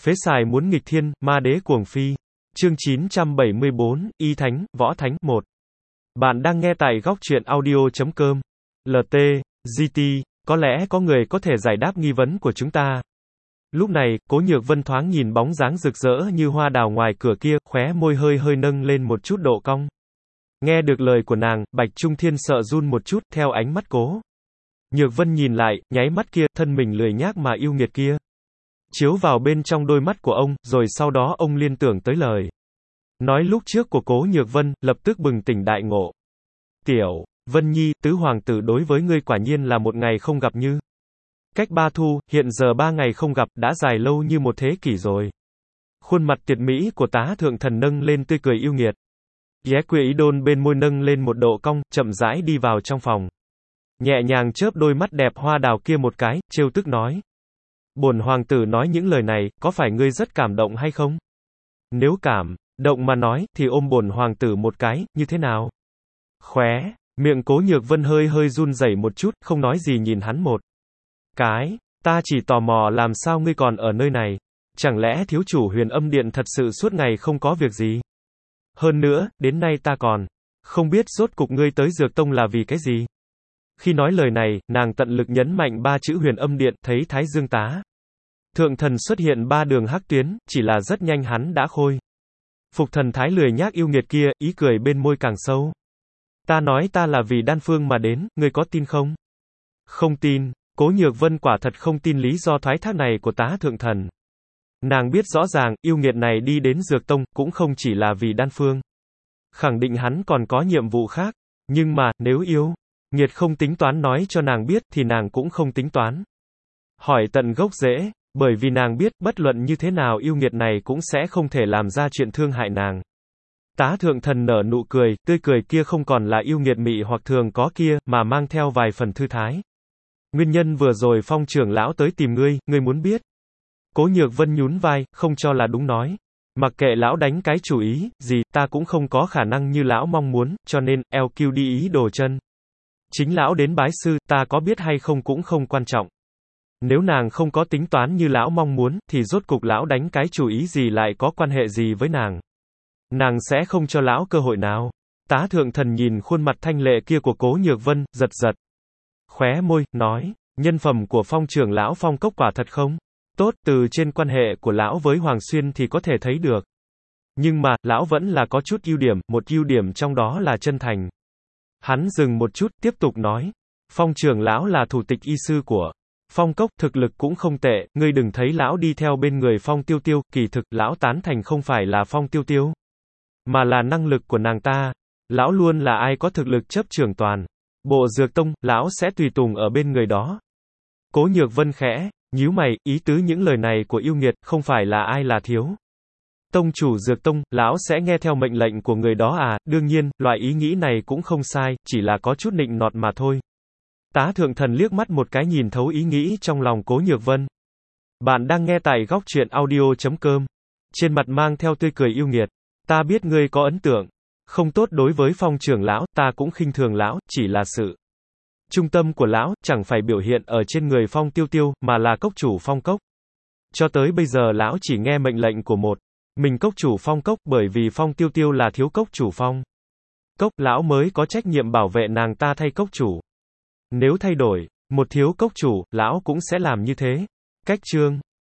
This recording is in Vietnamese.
Phế xài muốn nghịch thiên, ma đế cuồng phi. Chương 974, Y Thánh, Võ Thánh 1. Bạn đang nghe tại góc truyện audio.com. LT, GT, có lẽ có người có thể giải đáp nghi vấn của chúng ta. Lúc này, Cố Nhược Vân thoáng nhìn bóng dáng rực rỡ như hoa đào ngoài cửa kia, khóe môi hơi hơi nâng lên một chút độ cong. Nghe được lời của nàng, Bạch Trung Thiên sợ run một chút, theo ánh mắt Cố Nhược Vân nhìn lại, nháy mắt kia, thân mình lười nhác mà yêu nghiệt kia chiếu vào bên trong đôi mắt của ông, rồi sau đó ông liên tưởng tới lời nói lúc trước của Cố Nhược Vân, lập tức bừng tỉnh đại ngộ. Tiểu Vân Nhi, tứ hoàng tử đối với ngươi quả nhiên là một ngày không gặp như cách 3 thu, hiện giờ 3 ngày không gặp, đã dài lâu như một thế kỷ rồi. Khuôn mặt tuyệt mỹ của Tá Thượng Thần nâng lên tươi cười yêu nghiệt. Ghé quỷ ý đôn bên môi nâng lên một độ cong, chậm rãi đi vào trong phòng. Nhẹ nhàng chớp đôi mắt đẹp hoa đào kia một cái, trêu tức nói. Bổn hoàng tử nói những lời này, có phải ngươi rất cảm động hay không? Nếu cảm động mà nói, thì ôm bổn hoàng tử một cái, như thế nào? Khóe miệng Cố Nhược Vân hơi hơi run rẩy một chút, không nói gì nhìn hắn một cái. Ta chỉ tò mò làm sao ngươi còn ở nơi này? Chẳng lẽ thiếu chủ Huyền Âm Điện thật sự suốt ngày không có việc gì? Hơn nữa, đến nay ta còn không biết rốt cục ngươi tới Dược Tông là vì cái gì? Khi nói lời này, nàng tận lực nhấn mạnh 3 chữ Huyền Âm Điện, thấy Thái Dương Tá Thượng Thần xuất hiện 3 đường hắc tuyến, chỉ là rất nhanh hắn đã khôi phục thần thái lười nhác yêu nghiệt kia, ý cười bên môi càng sâu. Ta nói ta là vì đan phương mà đến, ngươi có tin không? Không tin. Cố Nhược Vân quả thật không tin lý do thoái thác này của Tá Thượng Thần. Nàng biết rõ ràng, yêu nghiệt này đi đến Dược Tông, cũng không chỉ là vì đan phương. Khẳng định hắn còn có nhiệm vụ khác. Nhưng mà, nếu yêu nghiệt không tính toán nói cho nàng biết, thì nàng cũng không tính toán hỏi tận gốc rễ, bởi vì nàng biết, bất luận như thế nào yêu nghiệt này cũng sẽ không thể làm ra chuyện thương hại nàng. Tá Thượng Thần nở nụ cười, tươi cười kia không còn là yêu nghiệt mị hoặc thường có kia, mà mang theo vài phần thư thái. Nguyên nhân vừa rồi Phong trưởng lão tới tìm ngươi, ngươi muốn biết. Cố Nhược Vân nhún vai, không cho là đúng nói. Mặc kệ lão đánh cái chủ ý, gì, ta cũng không có khả năng như lão mong muốn, cho nên, LQ đi ý đồ chân. Chính lão đến bái sư, ta có biết hay không cũng không quan trọng. Nếu nàng không có tính toán như lão mong muốn, thì rốt cục lão đánh cái chủ ý gì lại có quan hệ gì với nàng. Nàng sẽ không cho lão cơ hội nào. Tá Thượng Thần nhìn khuôn mặt thanh lệ kia của Cố Nhược Vân, giật giật khóe môi, nói, nhân phẩm của Phong trưởng lão Phong Cốc quả thật không tốt, từ trên quan hệ của lão với Hoàng Xuyên thì có thể thấy được. Nhưng mà, lão vẫn là có chút ưu điểm, một ưu điểm trong đó là chân thành. Hắn dừng một chút, tiếp tục nói, Phong trưởng lão là thủ tịch y sư của Phong Cốc, thực lực cũng không tệ, ngươi đừng thấy lão đi theo bên người Phong Tiêu Tiêu, kỳ thực, lão tán thành không phải là Phong Tiêu Tiêu, mà là năng lực của nàng ta. Lão luôn là ai có thực lực chấp trưởng toàn bộ Dược Tông, lão sẽ tùy tùng ở bên người đó. Cố Nhược Vân khẽ nhíu mày, ý tứ những lời này của yêu nghiệt, không phải là ai là thiếu tông chủ Dược Tông, lão sẽ nghe theo mệnh lệnh của người đó à? Đương nhiên, loại ý nghĩ này cũng không sai, chỉ là có chút nịnh nọt mà thôi. Tá Thượng Thần liếc mắt một cái nhìn thấu ý nghĩ trong lòng Cố Nhược Vân. Bạn đang nghe tại góc truyện audio.com. Trên mặt mang theo tươi cười yêu nghiệt. Ta biết ngươi có ấn tượng không tốt đối với Phong trưởng lão, ta cũng khinh thường lão, chỉ là sự trung tâm của lão, chẳng phải biểu hiện ở trên người Phong Tiêu Tiêu, mà là cốc chủ Phong Cốc. Cho tới bây giờ lão chỉ nghe mệnh lệnh của một mình cốc chủ Phong Cốc, bởi vì Phong Tiêu Tiêu là thiếu cốc chủ Phong Cốc, lão mới có trách nhiệm bảo vệ nàng ta thay cốc chủ. Nếu thay đổi một thiếu cốc chủ, lão cũng sẽ làm như thế. Cách chương